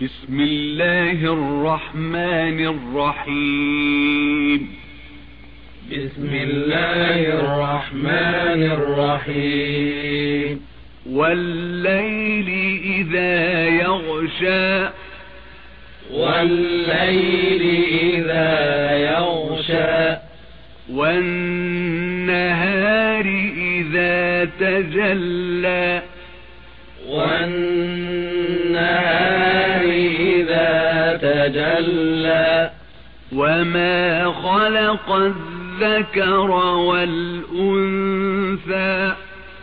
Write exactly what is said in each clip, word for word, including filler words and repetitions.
بسم الله الرحمن الرحيم. بسم الله الرحمن الرحيم. والليل إذا يغشى والليل إذا يغشى والنهار إذا تجلى والنهار إذا تجلى وما خلق الذكر والأنثى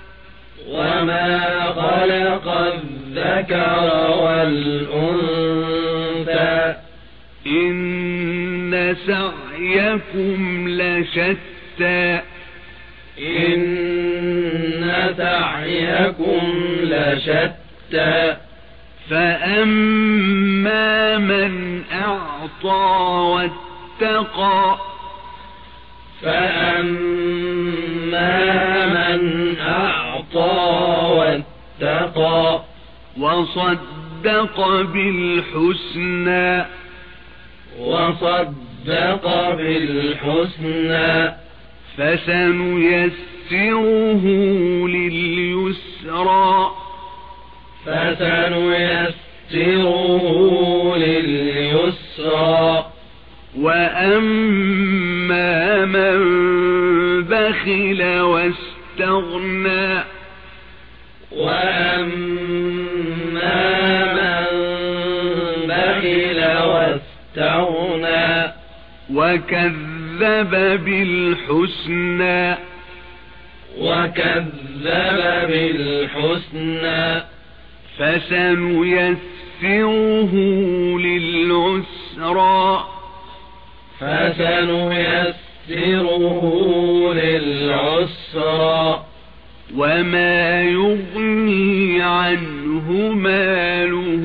وما خلق الذكر والأنثى إن سعيكم لشتى إن سعيكم لشتى فأما من أعطى واتقى فأما من أعطى واتقى وصدق بالحسنى وصدق بالحسنى فسنيسره لليسرى فسنيسره لليسرى وأما من بخل واستغنى وأما من بخل واستغنى وكذب بالحسنى وكذب بالحسنى فسنيسره للعسرى فسنيسره للعسرى وما يغني عنه ماله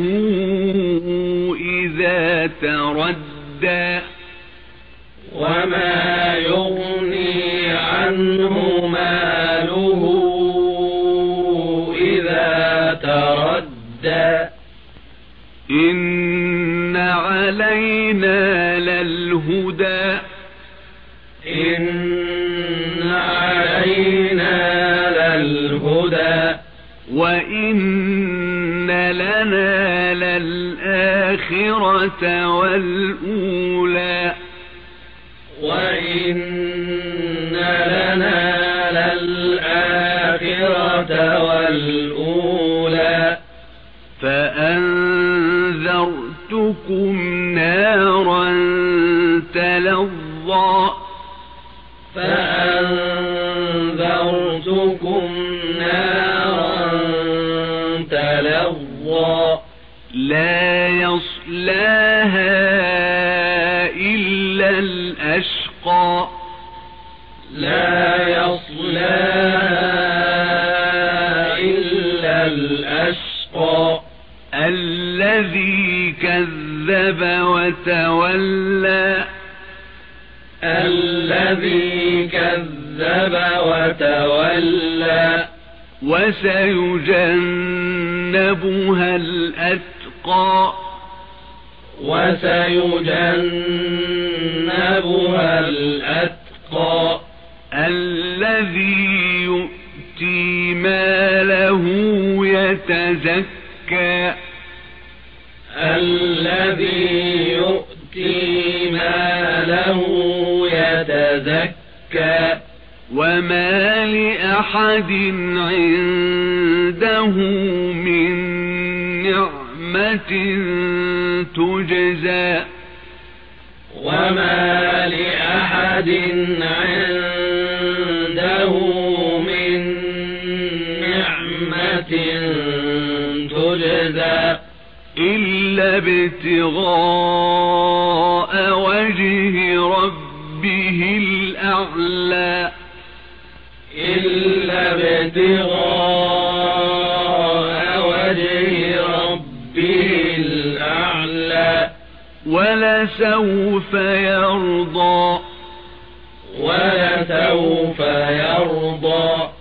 إذا تردى وما يغني عنه ماله إذا تردى إن علينا للهدى إن علينا للهدى وإن لنا للآخرة والأولى وإن لنا للآخرة والأولى فأنذرتكم نارا تلظى فأنذرتكم نارا تلظى لا يصلاها إلا الأشقى لا يصلاها إلا الأشقى الذي كذب وتولى الذي كذب وتولى وسيجنبها الأتقى وسيجنبها الأتقى الذي يؤتي ماله يتزكى الذي يؤتي ماله يتزكى وما لأحد عنده من نعمة تجزى وما لأحد عنده من نعمة تجزى إلا ابتغاء وجه ربه الأعلى إلا ابتغاء وجه ربه الأعلى ولسوف يرضى ولسوف يرضى